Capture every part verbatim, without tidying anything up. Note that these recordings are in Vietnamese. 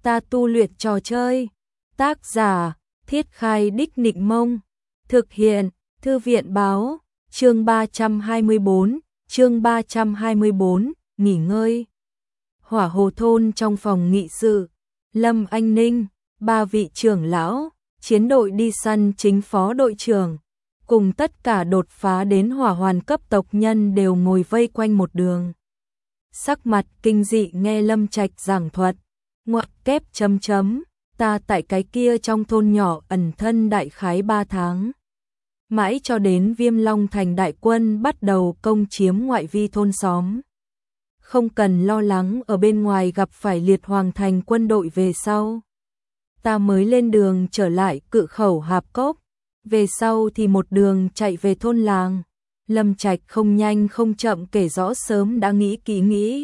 ta tu luyện trò chơi. Tác giả, Thiết Khai Đích Nịnh Mông. Thực hiện, Thư viện Báo. Chương ba trăm hai mươi bốn, chương ba trăm hai mươi bốn, nghỉ ngơi. Hỏa Hồ thôn trong phòng nghị sự, Lâm Anh Ninh, ba vị trưởng lão, chiến đội đi săn chính phó đội trưởng, cùng tất cả đột phá đến hỏa hoàn cấp tộc nhân đều ngồi vây quanh một đường. Sắc mặt kinh dị nghe Lâm Trạch giảng thuật, ngoặc kép chấm chấm, ta tại cái kia trong thôn nhỏ ẩn thân đại khái ba tháng. Mãi cho đến Viêm Long Thành đại quân bắt đầu công chiếm ngoại vi thôn xóm. Không cần lo lắng ở bên ngoài gặp phải Liệt Hoàng Thành quân đội về sau. Ta mới lên đường trở lại Cự Khẩu Hạp Cốc, về sau thì một đường chạy về thôn làng. Lâm Trạch không nhanh không chậm kể rõ sớm đã nghĩ kỹ nghĩ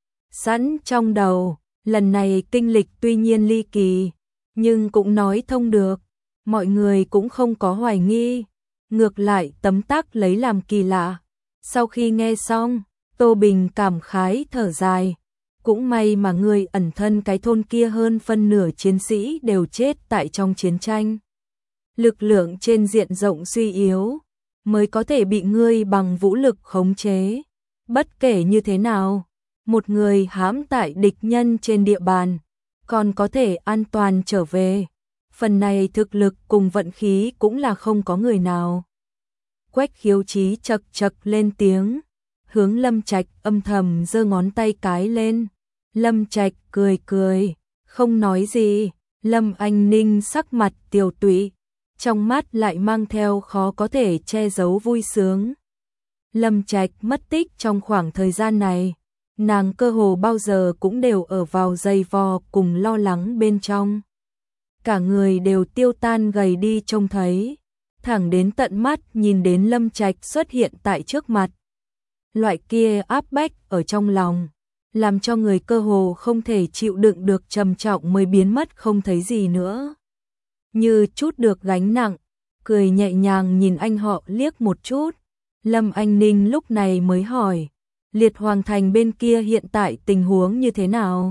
sẵn trong đầu, lần này kinh lịch tuy nhiên ly kỳ, nhưng cũng nói thông được, mọi người cũng không có hoài nghi, ngược lại tấm tắc lấy làm kỳ lạ. Sau khi nghe xong, Tô Bình cảm khái thở dài, cũng may mà người ẩn thân cái thôn kia hơn phân nửa chiến sĩ đều chết tại trong chiến tranh. Lực lượng trên diện rộng suy yếu, mới có thể bị ngươi bằng vũ lực khống chế. Bất kể như thế nào, một người hãm tại địch nhân trên địa bàn, còn có thể an toàn trở về. Phần này thực lực cùng vận khí cũng là không có người nào. Quách Khiếu Chí chật chật lên tiếng, hướng Lâm Trạch âm thầm giơ ngón tay cái lên. Lâm Trạch cười cười, không nói gì. Lâm Anh Ninh sắc mặt tiều tụy, trong mắt lại mang theo khó có thể che giấu vui sướng. Lâm Trạch mất tích trong khoảng thời gian này, nàng cơ hồ bao giờ cũng đều ở vào dày vò cùng lo lắng bên trong. Cả người đều tiêu tan gầy đi trông thấy, thẳng đến tận mắt nhìn đến Lâm Trạch xuất hiện tại trước mặt. Loại kia áp bách ở trong lòng, làm cho người cơ hồ không thể chịu đựng được trầm trọng mới biến mất không thấy gì nữa. Như chút được gánh nặng, cười nhẹ nhàng nhìn anh họ liếc một chút. Lâm Anh Ninh lúc này mới hỏi, Liệt Hoàng Thành bên kia hiện tại tình huống như thế nào?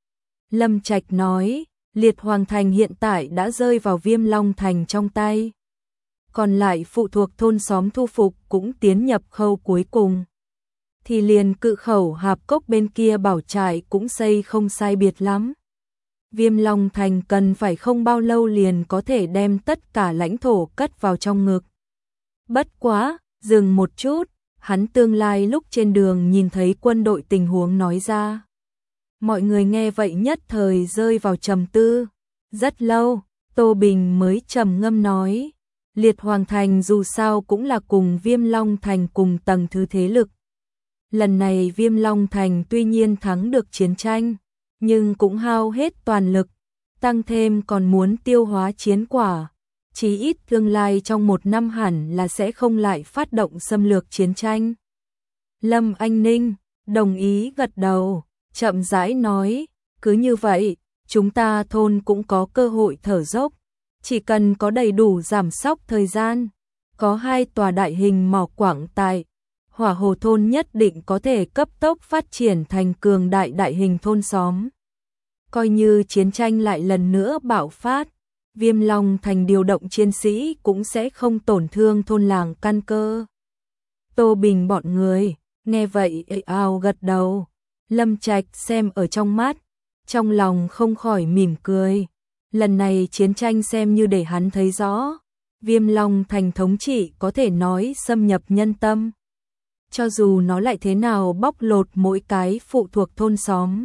Lâm Trạch nói, Liệt Hoàng Thành hiện tại đã rơi vào Viêm Long Thành trong tay. Còn lại phụ thuộc thôn xóm thu phục cũng tiến nhập khâu cuối cùng. Thì liền Cự Khẩu Hạp Cốc bên kia bảo trại cũng xây không sai biệt lắm. Viêm Long Thành cần phải không bao lâu liền có thể đem tất cả lãnh thổ cất vào trong ngực. Bất quá, dừng một chút, hắn tương lai lúc trên đường nhìn thấy quân đội tình huống nói ra. Mọi người nghe vậy nhất thời rơi vào trầm tư. Rất lâu, Tô Bình mới trầm ngâm nói, Liệt Hoàng Thành dù sao cũng là cùng Viêm Long Thành cùng tầng thứ thế lực. Lần này Viêm Long Thành tuy nhiên thắng được chiến tranh, nhưng cũng hao hết toàn lực, tăng thêm còn muốn tiêu hóa chiến quả. Chí ít tương lai trong một năm hẳn là sẽ không lại phát động xâm lược chiến tranh. Lâm Anh Ninh đồng ý gật đầu, chậm rãi nói, cứ như vậy, chúng ta thôn cũng có cơ hội thở dốc, chỉ cần có đầy đủ giảm sóc thời gian, có hai tòa đại hình mỏ quảng tại Hỏa Hồ thôn nhất định có thể cấp tốc phát triển thành cường đại đại hình thôn xóm. Coi như chiến tranh lại lần nữa bạo phát, Viêm Long Thành điều động chiến sĩ cũng sẽ không tổn thương thôn làng căn cơ. Tô Bình bọn người, nghe vậy ê ào gật đầu. Lâm Trạch xem ở trong mắt, trong lòng không khỏi mỉm cười. Lần này chiến tranh xem như để hắn thấy rõ, Viêm Long Thành thống trị có thể nói xâm nhập nhân tâm. Cho dù nó lại thế nào bóc lột mỗi cái phụ thuộc thôn xóm,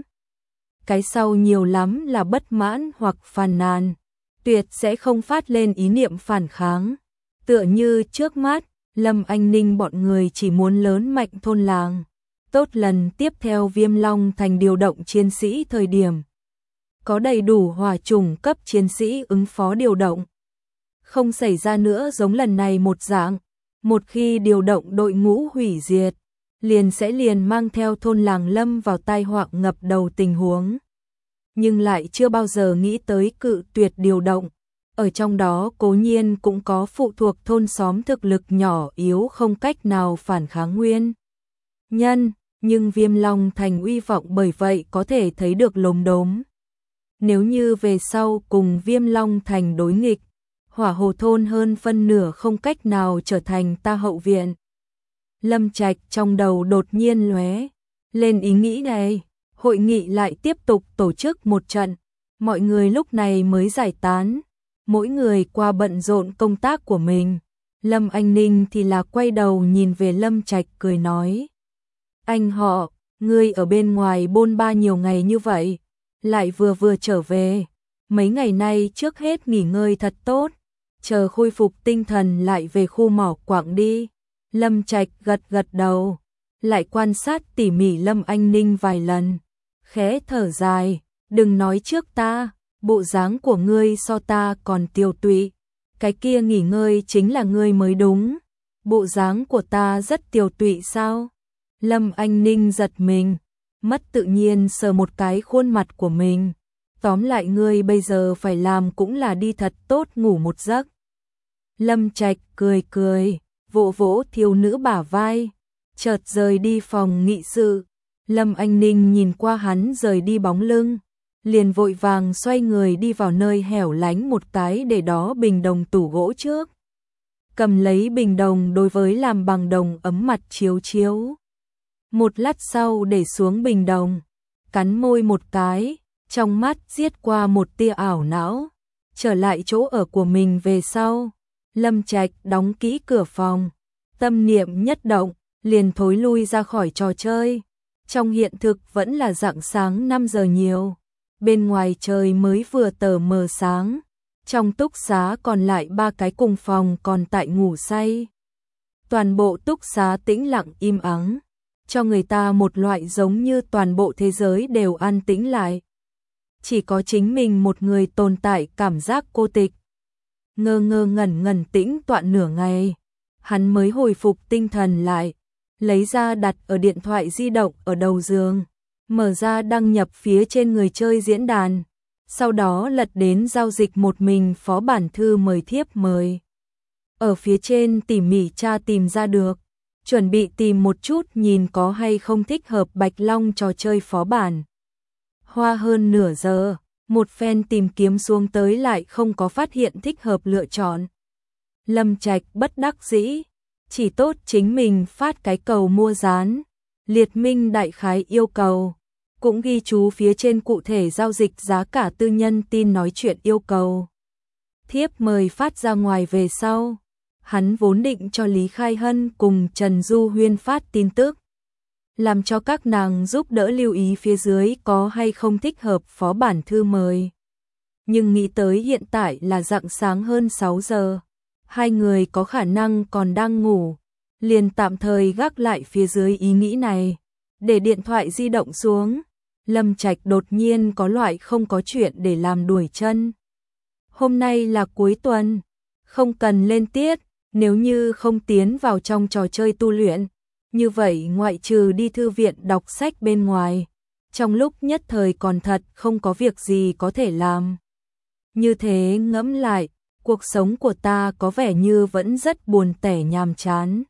cái sau nhiều lắm là bất mãn hoặc phàn nàn, tuyệt sẽ không phát lên ý niệm phản kháng. Tựa như trước mắt, Lâm Anh Ninh bọn người chỉ muốn lớn mạnh thôn làng. Tốt lần tiếp theo Viêm Long Thành điều động chiến sĩ thời điểm, có đầy đủ hỏa chủng cấp chiến sĩ ứng phó điều động. Không xảy ra nữa giống lần này một dạng, một khi điều động đội ngũ hủy diệt, liền sẽ liền mang theo thôn làng lâm vào tai họa ngập đầu tình huống. Nhưng lại chưa bao giờ nghĩ tới cự tuyệt điều động. Ở trong đó cố nhiên cũng có phụ thuộc thôn xóm thực lực nhỏ yếu không cách nào phản kháng nguyên nhân, nhưng Viêm Long Thành uy vọng bởi vậy có thể thấy được lốm đốm. nếu như về sau cùng Viêm Long Thành đối nghịch, Hỏa Hồ thôn hơn phân nửa không cách nào trở thành ta hậu viện. Lâm Trạch trong đầu đột nhiên lóe lên ý nghĩ này, hội nghị lại tiếp tục tổ chức một trận, mọi người lúc này mới giải tán, mỗi người qua bận rộn công tác của mình. Lâm Anh Ninh thì là quay đầu nhìn về Lâm Trạch cười nói: "Anh họ, ngươi ở bên ngoài bôn ba nhiều ngày như vậy, lại vừa vừa trở về, mấy ngày nay trước hết nghỉ ngơi thật tốt, chờ khôi phục tinh thần lại về khu mỏ quặng đi." Lâm Trạch gật gật đầu, lại quan sát tỉ mỉ Lâm Anh Ninh vài lần, khẽ thở dài: "Đừng nói trước ta, bộ dáng của ngươi so ta còn tiêu tụy, cái kia nghỉ ngơi chính là ngươi mới đúng, bộ dáng của ta rất tiêu tụy sao?" Lâm Anh Ninh giật mình, mất tự nhiên sờ một cái khuôn mặt của mình. "Tóm lại ngươi bây giờ phải làm cũng là đi thật tốt ngủ một giấc." Lâm Trạch cười cười, vỗ vỗ thiếu nữ bả vai, chợt rời đi phòng nghị sự. Lâm Anh Ninh nhìn qua hắn rời đi bóng lưng, liền vội vàng xoay người đi vào nơi hẻo lánh một cái để đó bình đồng tủ gỗ trước. Cầm lấy bình đồng đối với làm bằng đồng ấm mặt chiếu chiếu. Một lát sau để xuống bình đồng, cắn môi một cái, trong mắt giết qua một tia ảo não. Trở lại chỗ ở của mình về sau, Lâm Trạch đóng kỹ cửa phòng, tâm niệm nhất động, liền thối lui ra khỏi trò chơi. Trong hiện thực vẫn là rạng sáng năm giờ nhiều, bên ngoài trời mới vừa tờ mờ sáng. Trong túc xá còn lại ba cái cùng phòng còn tại ngủ say. Toàn bộ túc xá tĩnh lặng im ắng, cho người ta một loại giống như toàn bộ thế giới đều an tĩnh lại. Chỉ có chính mình một người tồn tại cảm giác cô tịch. Ngơ ngơ ngẩn ngẩn tĩnh tọa nửa ngày, hắn mới hồi phục tinh thần lại, lấy ra đặt ở điện thoại di động ở đầu giường, mở ra đăng nhập phía trên người chơi diễn đàn, sau đó lật đến giao dịch một mình phó bản thư mời thiếp mời. Ở phía trên tỉ mỉ tra tìm ra được, chuẩn bị tìm một chút nhìn có hay không thích hợp Bạch Long trò chơi phó bản. Hoa hơn nửa giờ, một phen tìm kiếm xuống tới lại không có phát hiện thích hợp lựa chọn. Lâm Trạch bất đắc dĩ, chỉ tốt chính mình phát cái cầu mua dán, liệt minh đại khái yêu cầu, cũng ghi chú phía trên cụ thể giao dịch giá cả tư nhân tin nói chuyện yêu cầu. Thiếp mời phát ra ngoài về sau, hắn vốn định cho Lý Khai Hân cùng Trần Du Huyên phát tin tức, làm cho các nàng giúp đỡ lưu ý phía dưới có hay không thích hợp phó bản thư mời. Nhưng nghĩ tới hiện tại là rạng sáng hơn sáu giờ, hai người có khả năng còn đang ngủ, liền tạm thời gác lại phía dưới ý nghĩ này, để điện thoại di động xuống. Lâm Trạch đột nhiên có loại không có chuyện để làm đuổi chân. Hôm nay là cuối tuần, không cần lên tiết, nếu như không tiến vào trong trò chơi tu luyện, như vậy ngoại trừ đi thư viện đọc sách bên ngoài, trong lúc nhất thời còn thật không có việc gì có thể làm. Như thế ngẫm lại, cuộc sống của ta có vẻ như vẫn rất buồn tẻ nhàm chán.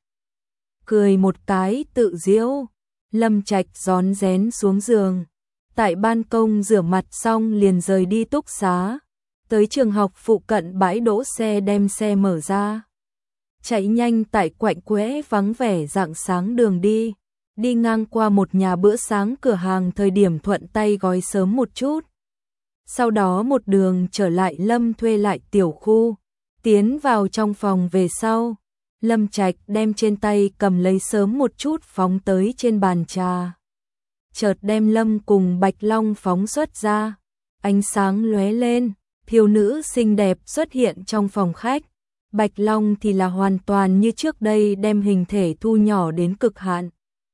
Cười một cái tự giễu, Lâm Trạch rón rén xuống giường, tại ban công rửa mặt xong liền rời đi túc xá, tới trường học phụ cận bãi đỗ xe đem xe mở ra. Chạy nhanh tại quạnh quẽ vắng vẻ rạng sáng đường đi, đi ngang qua một nhà bữa sáng cửa hàng thời điểm thuận tay gói sớm một chút. Sau đó một đường trở lại Lâm thuê lại tiểu khu, tiến vào trong phòng về sau, Lâm Trạch đem trên tay cầm lấy sớm một chút phóng tới trên bàn trà. Chợt đem Lâm cùng Bạch Long phóng xuất ra, ánh sáng lóe lên, thiếu nữ xinh đẹp xuất hiện trong phòng khách. Bạch Long thì là hoàn toàn như trước đây đem hình thể thu nhỏ đến cực hạn.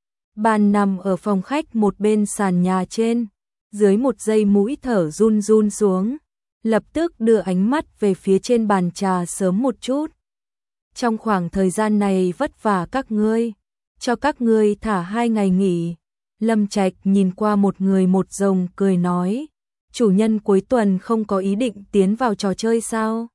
Bàn nằm ở phòng khách một bên sàn nhà trên, dưới một giây mũi thở run run xuống, lập tức đưa ánh mắt về phía trên bàn trà sớm một chút. Trong khoảng thời gian này vất vả các ngươi, cho các ngươi thả hai ngày nghỉ. Lâm Trạch nhìn qua một người một rồng cười nói, chủ nhân cuối tuần không có ý định tiến vào trò chơi sao?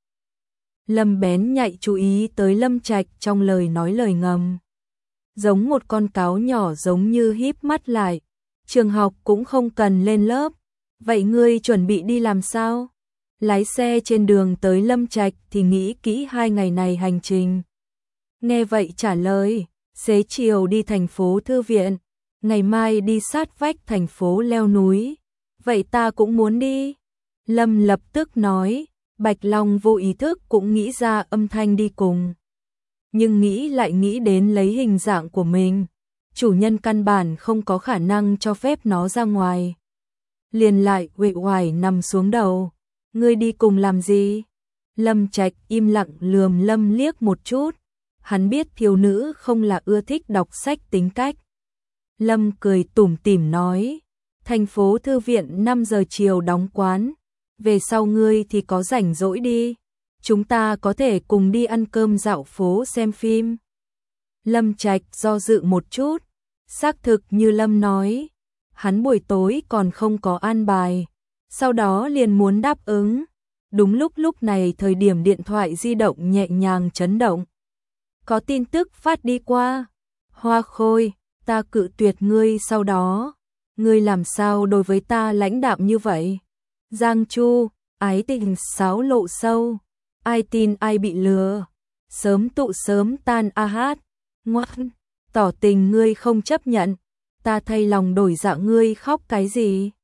Lâm bén nhạy chú ý tới Lâm Trạch trong lời nói lời ngầm. Giống một con cáo nhỏ giống như híp mắt lại, trường học cũng không cần lên lớp, Vậy ngươi chuẩn bị đi làm sao? Lái xe trên đường tới Lâm Trạch thì nghĩ kỹ hai ngày này hành trình. Nghe vậy trả lời, xế chiều đi thành phố thư viện, ngày mai đi sát vách thành phố leo núi. Vậy ta cũng muốn đi. Lâm lập tức nói, Bạch Long vô ý thức cũng nghĩ ra âm thanh đi cùng. Nhưng nghĩ lại nghĩ đến lấy hình dạng của mình, chủ nhân căn bản không có khả năng cho phép nó ra ngoài. Liền lại uể oải nằm xuống đầu. Ngươi đi cùng làm gì? Lâm Trạch im lặng lườm Lâm liếc một chút. Hắn biết thiếu nữ không là ưa thích đọc sách tính cách. Lâm cười tủm tỉm nói, thành phố thư viện năm giờ chiều đóng quán, về sau ngươi thì có rảnh rỗi đi, chúng ta có thể cùng đi ăn cơm dạo phố xem phim. Lâm Trạch do dự một chút, xác thực như Lâm nói, hắn buổi tối còn không có an bài, sau đó liền muốn đáp ứng. Đúng lúc lúc này thời điểm điện thoại di động nhẹ nhàng chấn động. Có tin tức phát đi qua. Hoa Khôi, ta cự tuyệt ngươi sau đó. Ngươi làm sao đối với ta lãnh đạm như vậy? Giang Chu, ái tình sáo lộ sâu. Ai tin ai bị lừa. Sớm tụ sớm tan a hát. Ngoan, tỏ tình ngươi không chấp nhận. Ta thay lòng đổi dạ ngươi khóc cái gì?